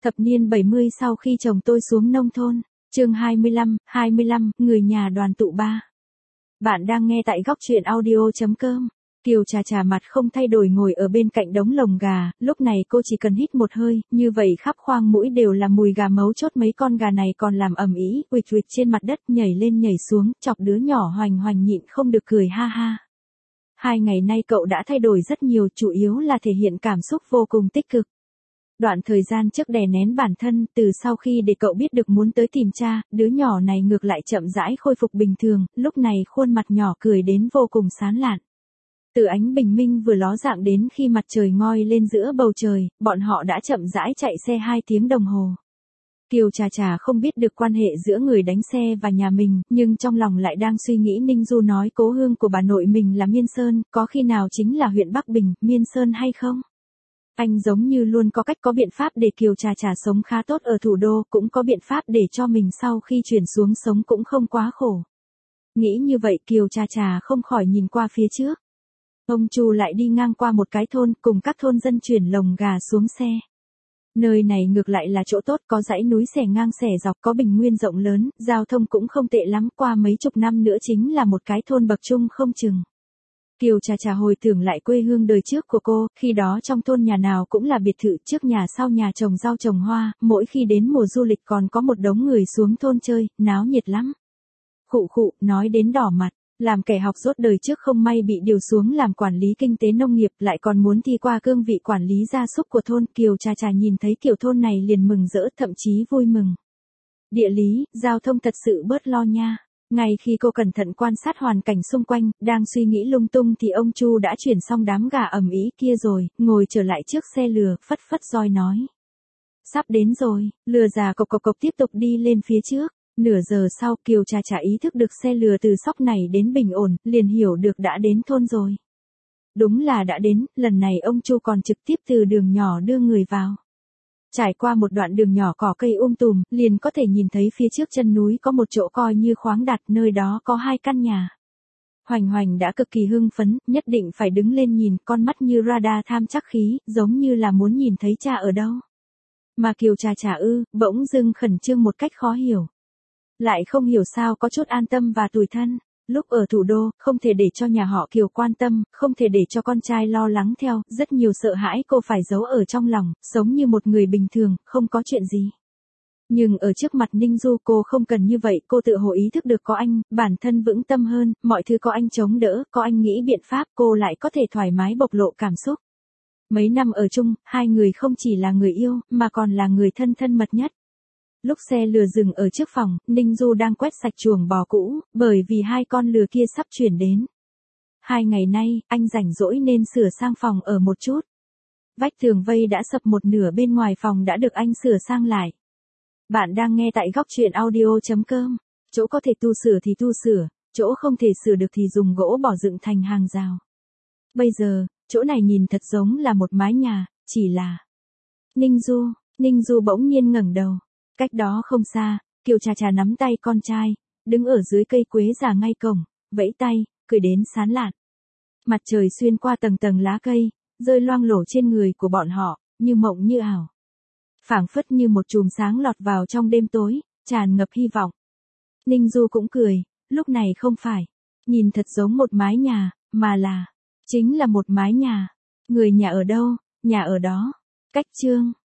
Thập niên 70 sau khi chồng tôi xuống nông thôn. Chương 25, người nhà đoàn tụ 3. Bạn đang nghe tại góc truyện audio.com. Kiều chà chà mặt không thay đổi ngồi ở bên cạnh đống lồng gà, lúc này cô chỉ cần hít một hơi, như vậy khắp khoang mũi đều là mùi gà mấu chốt, mấy con gà này còn làm ầm ĩ, uịch uịch trên mặt đất, nhảy lên nhảy xuống, chọc đứa nhỏ Hoành Hoành nhịn không được cười ha ha. 2 ngày nay cậu đã thay đổi rất nhiều, chủ yếu là thể hiện cảm xúc vô cùng tích cực. Đoạn thời gian trước đè nén bản thân, từ sau khi để cậu biết được muốn tới tìm cha, đứa nhỏ này ngược lại chậm rãi khôi phục bình thường, lúc này khuôn mặt nhỏ cười đến vô cùng sán lạn. Từ ánh bình minh vừa ló dạng đến khi mặt trời ngoi lên giữa bầu trời, bọn họ đã chậm rãi chạy xe 2 tiếng đồng hồ. Kiều chà chà không biết được quan hệ giữa người đánh xe và nhà mình, nhưng trong lòng lại đang suy nghĩ Ninh Du nói cố hương của bà nội mình là Miên Sơn, có khi nào chính là huyện Bắc Bình, Miên Sơn hay không? Anh giống như luôn có cách có biện pháp để Kiều chà chà sống khá tốt ở thủ đô, cũng có biện pháp để cho mình sau khi chuyển xuống sống cũng không quá khổ. Nghĩ như vậy Kiều chà chà không khỏi nhìn qua phía trước. Ông Chu lại đi ngang qua một cái thôn, cùng các thôn dân chuyển lồng gà xuống xe. Nơi này ngược lại là chỗ tốt, có dãy núi xẻ ngang xẻ dọc, có bình nguyên rộng lớn, giao thông cũng không tệ lắm, qua mấy chục năm nữa chính là một cái thôn bậc trung không chừng. Kiều chà chà hồi tưởng lại quê hương đời trước của cô, khi đó trong thôn nhà nào cũng là biệt thự, trước nhà sau nhà trồng rau trồng hoa, mỗi khi đến mùa du lịch còn có một đống người xuống thôn chơi, náo nhiệt lắm. Khụ khụ, nói đến đỏ mặt. Làm kẻ học rốt đời trước không may bị điều xuống làm quản lý kinh tế nông nghiệp, lại còn muốn thi qua cương vị quản lý gia súc của thôn. Kiều chà chà nhìn thấy kiểu thôn này liền mừng rỡ, thậm chí vui mừng. Địa lý, giao thông thật sự bớt lo nha. Ngay khi cô cẩn thận quan sát hoàn cảnh xung quanh, đang suy nghĩ lung tung thì ông Chu đã chuyển xong đám gà ầm ĩ kia rồi, ngồi trở lại trước xe lừa, phất phất roi nói. Sắp đến rồi, lừa già cộc cộc cộc tiếp tục đi lên phía trước. Nửa giờ sau Kiều chà chà ý thức được xe lừa từ Sóc này đến bình ổn, liền hiểu được đã đến thôn rồi. Đúng là đã đến, lần này ông Chu còn trực tiếp từ đường nhỏ đưa người vào. Trải qua một đoạn đường nhỏ cỏ cây tùm, liền có thể nhìn thấy phía trước chân núi có một chỗ coi như khoáng đạt, nơi đó có 2 căn nhà. Hoành Hoành đã cực kỳ hưng phấn, nhất định phải đứng lên nhìn, con mắt như radar tham chắc khí, giống như là muốn nhìn thấy cha ở đâu. Mà Kiều chà chà bỗng dưng khẩn trương một cách khó hiểu. Lại không hiểu sao có chút an tâm và tủi thân. Lúc ở thủ đô, không thể để cho nhà họ Kiều quan tâm, không thể để cho con trai lo lắng theo, rất nhiều sợ hãi cô phải giấu ở trong lòng, sống như một người bình thường, không có chuyện gì. Nhưng ở trước mặt Ninh Du cô không cần như vậy, cô tự hồ ý thức được có anh, bản thân vững tâm hơn, mọi thứ có anh chống đỡ, có anh nghĩ biện pháp, cô lại có thể thoải mái bộc lộ cảm xúc. Mấy năm ở chung, 2 người không chỉ là người yêu, mà còn là người thân thân mật nhất. Lúc xe lừa dừng ở trước phòng, Ninh Du đang quét sạch chuồng bò cũ, bởi vì 2 con lừa kia sắp chuyển đến. 2 ngày nay, anh rảnh rỗi nên sửa sang phòng ở một chút. Vách tường vây đã sập một nửa bên ngoài phòng đã được anh sửa sang lại. Bạn đang nghe tại góc truyện audio.com. Chỗ có thể tu sửa thì tu sửa, chỗ không thể sửa được thì dùng gỗ bỏ dựng thành hàng rào. Bây giờ, chỗ này nhìn thật giống là một mái nhà, chỉ là... Ninh Du bỗng nhiên ngẩng đầu. Cách đó không xa, Kiều chà chà nắm tay con trai, đứng ở dưới cây quế già ngay cổng, vẫy tay, cười đến sán lạn. Mặt trời xuyên qua tầng tầng lá cây, rơi loang lổ trên người của bọn họ, như mộng như ảo. Phảng phất như một chùm sáng lọt vào trong đêm tối, tràn ngập hy vọng. Ninh Du cũng cười, lúc này không phải, nhìn thật giống một mái nhà, mà là, chính là một mái nhà. Người nhà ở đâu, nhà ở đó. Cách chương.